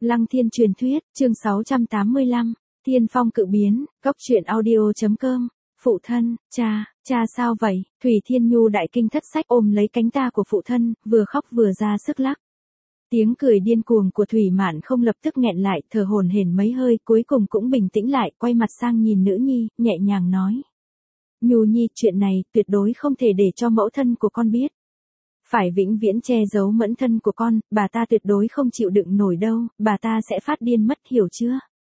Lăng Thiên truyền thuyết, chương 685, Thiên Phong cự biến, góc truyện audio.com, phụ thân, cha sao vậy, Thủy Thiên Nhu đại kinh thất sách ôm lấy cánh ta của phụ thân, vừa khóc vừa ra sức lắc. Tiếng cười điên cuồng của Thủy Mạn không lập tức nghẹn lại, thở hổn hển mấy hơi, cuối cùng cũng bình tĩnh lại, quay mặt sang nhìn nữ nhi, nhẹ nhàng nói. Nhu nhi, chuyện này, tuyệt đối không thể để cho mẫu thân của con biết. Phải vĩnh viễn che giấu mẫn thân của con, bà ta tuyệt đối không chịu đựng nổi đâu, bà ta sẽ phát điên mất, hiểu chưa?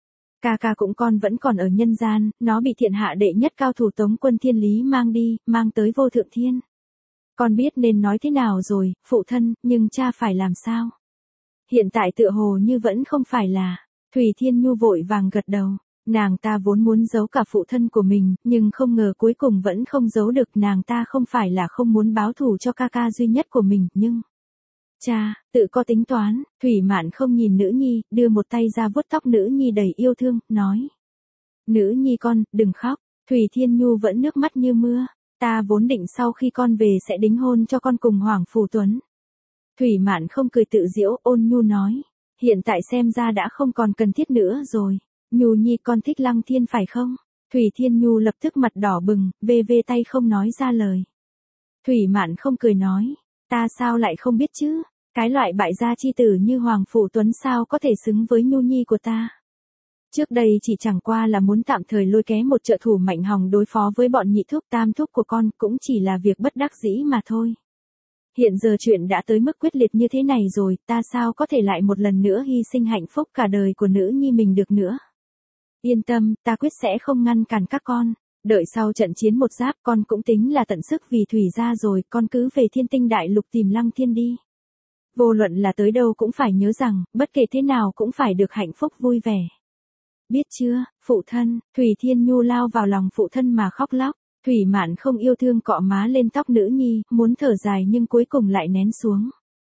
Ca cũng con vẫn còn ở nhân gian, nó bị thiên hạ đệ nhất cao thủ Tống Quân Thiên Lý mang đi, mang tới vô thượng thiên. Con biết nên nói thế nào rồi, phụ thân, nhưng cha phải làm sao? Hiện tại tựa hồ như vẫn không phải là. Thủy Thiên Nhu vội vàng gật đầu. Nàng ta vốn muốn giấu cả phụ thân của mình, nhưng không ngờ cuối cùng vẫn không giấu được. Nàng ta không phải là không muốn báo thù cho ca duy nhất của mình, nhưng... Cha, tự có tính toán. Thủy Mạn không nhìn nữ nhi, đưa một tay ra vuốt tóc nữ nhi đầy yêu thương, nói. Nữ nhi con, đừng khóc. Thủy Thiên Nhu vẫn nước mắt như mưa. Ta vốn định sau khi con về sẽ đính hôn cho con cùng Hoàng Phủ Tuấn. Thủy Mạn không cười tự giễu, ôn nhu nói. Hiện tại xem ra đã không còn cần thiết nữa rồi. Nhu nhi, con thích Lăng Thiên phải không? Thủy Thiên Nhu lập tức mặt đỏ bừng, vê tay không nói ra lời. Thủy Mạn không cười nói. Ta sao lại không biết chứ? Cái loại bại gia chi tử như Hoàng Phủ Tuấn sao có thể xứng với Nhu nhi của ta? Trước đây chỉ chẳng qua là muốn tạm thời lôi kéo một trợ thủ mạnh hòng đối phó với bọn nhị thúc tam thúc của con, cũng chỉ là việc bất đắc dĩ mà thôi. Hiện giờ chuyện đã tới mức quyết liệt như thế này rồi, ta sao có thể lại một lần nữa hy sinh hạnh phúc cả đời của nữ nhi mình được nữa. Yên tâm, ta quyết sẽ không ngăn cản các con. Đợi sau trận chiến một giáp, con cũng tính là tận sức vì Thủy gia rồi, con cứ về Thiên Tinh Đại Lục tìm Lăng Thiên đi. Vô luận là tới đâu cũng phải nhớ rằng, bất kể thế nào cũng phải được hạnh phúc vui vẻ. Biết chưa, phụ thân? Thủy Thiên Nhu lao vào lòng phụ thân mà khóc lóc. Thủy Mạn không yêu thương cọ má lên tóc nữ nhi, muốn thở dài nhưng cuối cùng lại nén xuống.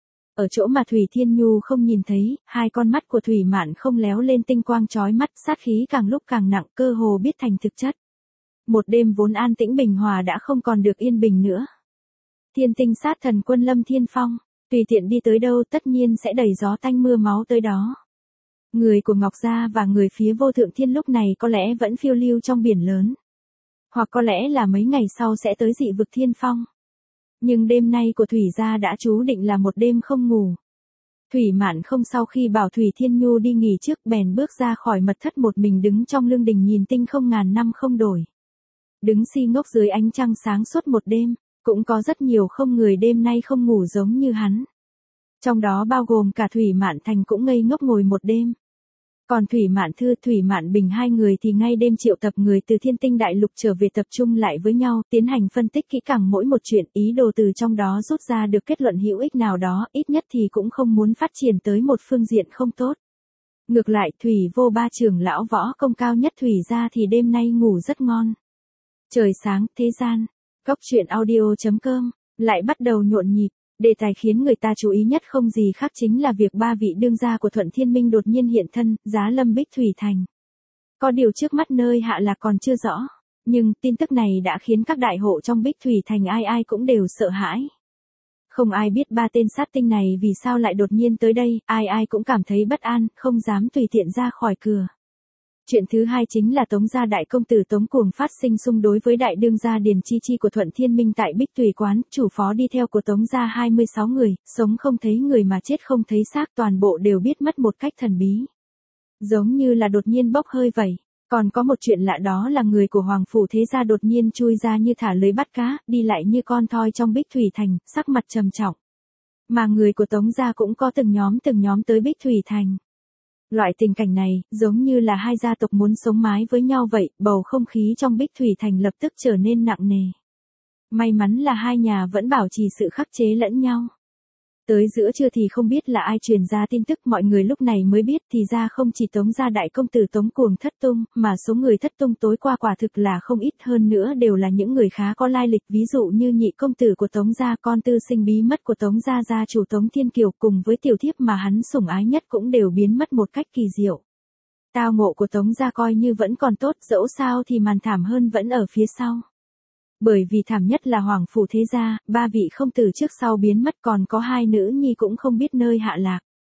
Ở chỗ mà Thủy Thiên Nhu không nhìn thấy, hai con mắt của Thủy Mạn không léo lên tinh quang chói mắt, sát khí càng lúc càng nặng, cơ hồ biết thành thực chất. Một đêm vốn an tĩnh bình hòa đã không còn được yên bình nữa. Thiên Tinh sát thần quân Lâm Thiên Phong, tùy tiện đi tới đâu tất nhiên sẽ đẩy gió tanh mưa máu tới đó. Người của Ngọc Gia và người phía vô thượng thiên lúc này có lẽ vẫn phiêu lưu trong biển lớn. Hoặc có lẽ là mấy ngày sau sẽ tới dị vực Thiên Phong. Nhưng đêm nay của Thủy gia đã chú định là một đêm không ngủ. Thủy Mạn không sau khi bảo Thủy Thiên Nhu đi nghỉ trước bèn bước ra khỏi mật thất một mình đứng trong lương đình nhìn tinh không ngàn năm không đổi. Đứng si ngốc dưới ánh trăng sáng suốt một đêm, cũng có rất nhiều không người đêm nay không ngủ giống như hắn. Trong đó bao gồm cả Thủy Mạn Thành cũng ngây ngốc ngồi một đêm. Còn Thủy Mạn Thư, Thủy Mạn Bình hai người thì ngay đêm triệu tập người từ Thiên Tinh Đại Lục trở về tập trung lại với nhau, tiến hành phân tích kỹ càng mỗi một chuyện, ý đồ từ trong đó rút ra được kết luận hữu ích nào đó, ít nhất thì cũng không muốn phát triển tới một phương diện không tốt. Ngược lại, Thủy Vô Ba trưởng lão võ công cao nhất Thủy gia thì đêm nay ngủ rất ngon. Trời sáng, thế gian, góc truyện audio.com, lại bắt đầu nhộn nhịp. Đề tài khiến người ta chú ý nhất không gì khác chính là việc ba vị đương gia của Thuận Thiên Minh đột nhiên hiện thân, giá lâm Bích Thủy Thành. Có điều trước mắt nơi hạ lạc còn chưa rõ, nhưng tin tức này đã khiến các đại hộ trong Bích Thủy Thành ai cũng đều sợ hãi. Không ai biết ba tên sát tinh này vì sao lại đột nhiên tới đây, ai cũng cảm thấy bất an, không dám tùy tiện ra khỏi cửa. Chuyện thứ hai chính là Tống gia đại công tử Tống Cuồng phát sinh xung đối với đại đương gia Điền Chi của Thuận Thiên Minh tại Bích Thủy Quán, chủ phó đi theo của Tống gia 26 người, sống không thấy người mà chết không thấy xác, toàn bộ đều biết mất một cách thần bí. Giống như là đột nhiên bốc hơi vậy. Còn có một chuyện lạ đó là người của Hoàng Phủ Thế gia đột nhiên chui ra như thả lưới bắt cá, đi lại như con thoi trong Bích Thủy Thành, sắc mặt trầm trọng. Mà người của Tống gia cũng có từng nhóm tới Bích Thủy Thành. Loại tình cảnh này, giống như là hai gia tộc muốn sống mái với nhau vậy, bầu không khí trong Bích Thủy Thành lập tức trở nên nặng nề. May mắn là hai nhà vẫn bảo trì sự khắc chế lẫn nhau. Tới giữa trưa thì không biết là ai truyền ra tin tức, mọi người lúc này mới biết thì ra không chỉ Tống gia đại công tử Tống Cuồng thất tung, mà số người thất tung tối qua quả thực là không ít, hơn nữa đều là những người khá có lai lịch, ví dụ như nhị công tử của Tống gia, con tư sinh bí mất của Tống gia gia chủ Tống Thiên Kiều, cùng với tiểu thiếp mà hắn sủng ái nhất cũng đều biến mất một cách kỳ diệu. Tao ngộ của Tống gia coi như vẫn còn tốt, dẫu sao thì màn thảm hơn vẫn ở phía sau. Bởi vì thảm nhất là Hoàng Phủ Thế gia, ba vị không tử trước sau biến mất, còn có hai nữ nhi cũng không biết nơi hạ lạc.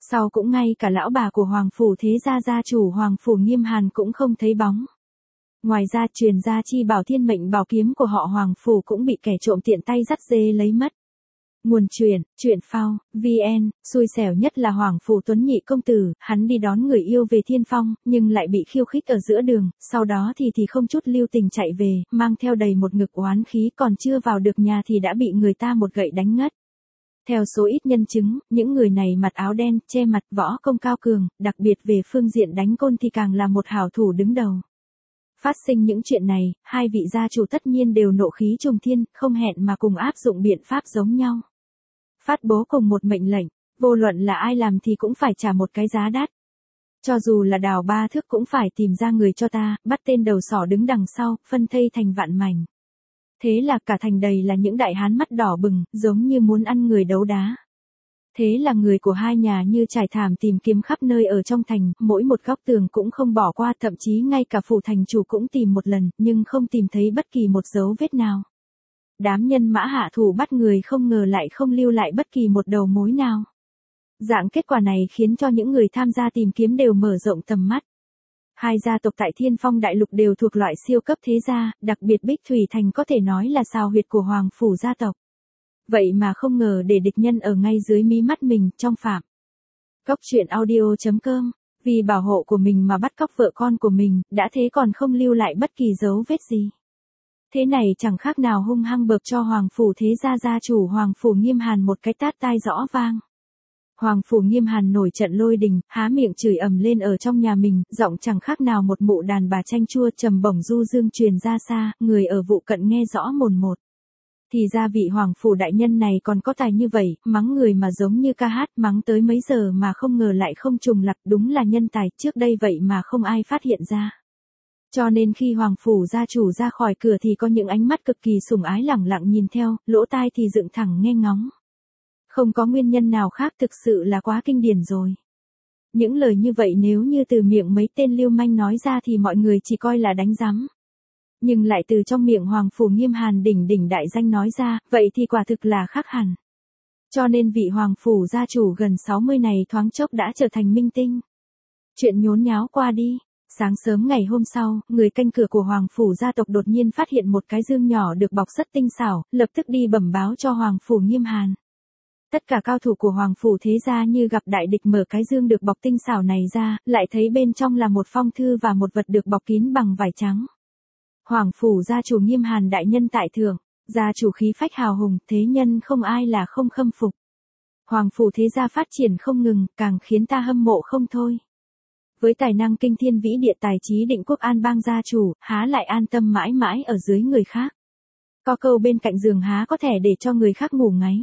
Sau cũng ngay cả lão bà của Hoàng Phủ Thế Gia gia chủ Hoàng Phủ Nghiêm Hàn cũng không thấy bóng. Ngoài ra truyền ra chi bảo thiên mệnh bảo kiếm của họ Hoàng Phủ cũng bị kẻ trộm tiện tay dắt dê lấy mất. Nguồn truyện phao, VN, xui xẻo nhất là Hoàng Phủ Tuấn Nhị công tử, hắn đi đón người yêu về Thiên Phong, nhưng lại bị khiêu khích ở giữa đường, sau đó thì không chút lưu tình chạy về, mang theo đầy một ngực oán khí, còn chưa vào được nhà thì đã bị người ta một gậy đánh ngất. Theo số ít nhân chứng, những người này mặc áo đen, che mặt, võ công cao cường, đặc biệt về phương diện đánh côn thì càng là một hảo thủ đứng đầu. Phát sinh những chuyện này, hai vị gia chủ tất nhiên đều nộ khí trùng thiên, không hẹn mà cùng áp dụng biện pháp giống nhau. Phát bố cùng một mệnh lệnh, vô luận là ai làm thì cũng phải trả một cái giá đắt. Cho dù là Đào Ba Thước cũng phải tìm ra người cho ta, bắt tên đầu sỏ đứng đằng sau, phân thây thành vạn mảnh. Thế là cả thành đầy là những đại hán mắt đỏ bừng, giống như muốn ăn người đấu đá. Thế là người của hai nhà như trải thảm tìm kiếm khắp nơi ở trong thành, mỗi một góc tường cũng không bỏ qua, thậm chí ngay cả phủ thành chủ cũng tìm một lần, nhưng không tìm thấy bất kỳ một dấu vết nào. Đám nhân mã hạ thủ bắt người không ngờ lại không lưu lại bất kỳ một đầu mối nào. Dạng kết quả này khiến cho những người tham gia tìm kiếm đều mở rộng tầm mắt. Hai gia tộc tại Thiên Phong Đại Lục đều thuộc loại siêu cấp thế gia, đặc biệt Bích Thủy Thành có thể nói là sao huyệt của Hoàng Phủ gia tộc. Vậy mà không ngờ để địch nhân ở ngay dưới mí mắt mình, trong phạm. Cóc truyện audio.com, vì bảo hộ của mình mà bắt cóc vợ con của mình, đã thế còn không lưu lại bất kỳ dấu vết gì. Thế này chẳng khác nào hung hăng bợp cho Hoàng Phủ Thế Gia gia chủ Hoàng Phủ Nghiêm Hàn một cái tát tai rõ vang. Hoàng Phủ Nghiêm Hàn nổi trận lôi đình, há miệng chửi ầm lên ở trong nhà mình, giọng chẳng khác nào một mụ đàn bà chanh chua trầm bổng du dương truyền ra xa, người ở vụ cận nghe rõ mồn một. Thì ra vị Hoàng Phủ đại nhân này còn có tài như vậy, mắng người mà giống như ca hát, mắng tới mấy giờ mà không ngờ lại không trùng lặp, đúng là nhân tài, trước đây vậy mà không ai phát hiện ra. Cho nên khi Hoàng Phủ gia chủ ra khỏi cửa thì có những ánh mắt cực kỳ sủng ái lẳng lặng nhìn theo, lỗ tai thì dựng thẳng nghe ngóng. Không có nguyên nhân nào khác, thực sự là quá kinh điển rồi. Những lời như vậy nếu như từ miệng mấy tên lưu manh nói ra thì mọi người chỉ coi là đánh giám. Nhưng lại từ trong miệng Hoàng Phủ Nghiêm Hàn đỉnh đại danh nói ra, vậy thì quả thực là khác hẳn. Cho nên vị Hoàng Phủ gia chủ gần 60 này thoáng chốc đã trở thành minh tinh. Chuyện nhốn nháo qua đi. Sáng sớm ngày hôm sau, người canh cửa của Hoàng Phủ gia tộc đột nhiên phát hiện một cái dương nhỏ được bọc rất tinh xảo, lập tức đi bẩm báo cho Hoàng Phủ Nghiêm Hàn. Tất cả cao thủ của Hoàng Phủ Thế Gia như gặp đại địch, mở cái dương được bọc tinh xảo này ra, lại thấy bên trong là một phong thư và một vật được bọc kín bằng vải trắng. Hoàng Phủ gia chủ Nghiêm Hàn đại nhân tại thượng, gia chủ khí phách hào hùng, thế nhân không ai là không khâm phục. Hoàng Phủ Thế Gia phát triển không ngừng, càng khiến ta hâm mộ không thôi. Với tài năng kinh thiên vĩ địa, tài trí định quốc an bang gia chủ, há lại an tâm mãi mãi ở dưới người khác. Có câu bên cạnh giường há có thể để cho người khác ngủ ngáy.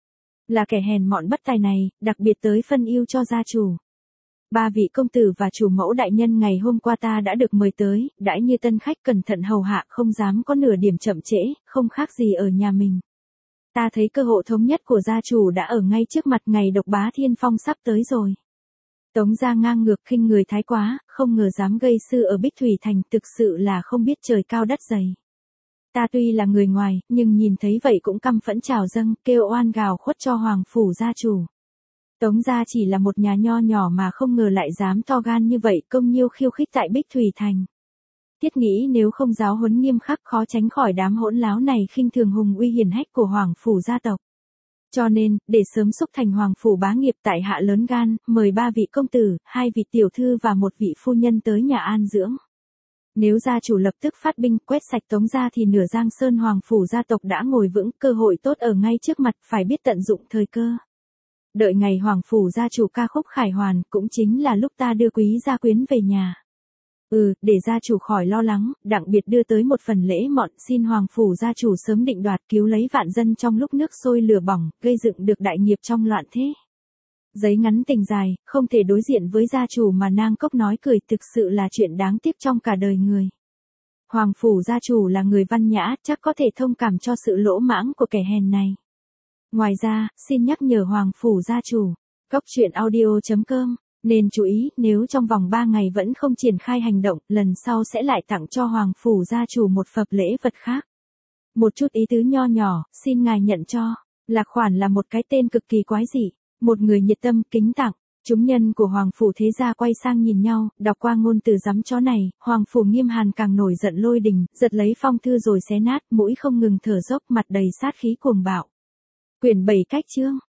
Là kẻ hèn mọn bất tài này, đặc biệt tới phân ưu cho gia chủ. Ba vị công tử và chủ mẫu đại nhân ngày hôm qua ta đã được mời tới, đãi như tân khách cẩn thận hầu hạ, không dám có nửa điểm chậm trễ, không khác gì ở nhà mình. Ta thấy cơ hội thống nhất của gia chủ đã ở ngay trước mặt, ngày độc bá Thiên Phong sắp tới rồi. Tống gia ngang ngược khinh người thái quá, không ngờ dám gây sự ở Bích Thủy Thành, thực sự là không biết trời cao đất dày. Ta tuy là người ngoài, nhưng nhìn thấy vậy cũng căm phẫn trào dâng, kêu oan gào khuất cho Hoàng Phủ gia chủ. Tống gia chỉ là một nhà nho nhỏ mà không ngờ lại dám to gan như vậy, công nhiêu khiêu khích tại Bích Thủy Thành. Thiết nghĩ nếu không giáo huấn nghiêm khắc khó tránh khỏi đám hỗn láo này khinh thường hùng uy hiển hách của Hoàng Phủ gia tộc. Cho nên, để sớm xúc thành Hoàng Phủ bá nghiệp, tại hạ lớn gan, mời 3 vị công tử, 2 vị tiểu thư và 1 vị phu nhân tới nhà an dưỡng. Nếu gia chủ lập tức phát binh quét sạch Tống gia thì nửa Giang Sơn Hoàng Phủ gia tộc đã ngồi vững, cơ hội tốt ở ngay trước mặt, phải biết tận dụng thời cơ. Đợi ngày Hoàng Phủ gia chủ ca khúc khải hoàn, cũng chính là lúc ta đưa quý gia quyến về nhà. Để gia chủ khỏi lo lắng, đặc biệt đưa tới một phần lễ mọn, xin Hoàng Phủ gia chủ sớm định đoạt, cứu lấy vạn dân trong lúc nước sôi lửa bỏng, gây dựng được đại nghiệp trong loạn thế. Giấy ngắn tình dài, không thể đối diện với gia chủ mà nang cốc nói cười, thực sự là chuyện đáng tiếc trong cả đời người. Hoàng Phủ gia chủ là người văn nhã, chắc có thể thông cảm cho sự lỗ mãng của kẻ hèn này. Ngoài ra, xin nhắc nhở Hoàng Phủ gia chủ, cóc truyện audio.com, nên chú ý, nếu trong vòng 3 ngày vẫn không triển khai hành động, lần sau sẽ lại tặng cho Hoàng Phủ gia chủ một phần lễ vật khác. Một chút ý tứ nho nhỏ, xin ngài nhận cho. Lạc Khoản là một cái tên cực kỳ quái dị, một người nhiệt tâm, kính tặng. Chúng nhân của Hoàng Phủ thế gia quay sang nhìn nhau, đọc qua ngôn từ giấm chó này, Hoàng Phủ Nghiêm Hàn càng nổi giận lôi đình, giật lấy phong thư rồi xé nát, mũi không ngừng thở dốc, mặt đầy sát khí cuồng bạo. Quyển 7 cách chương.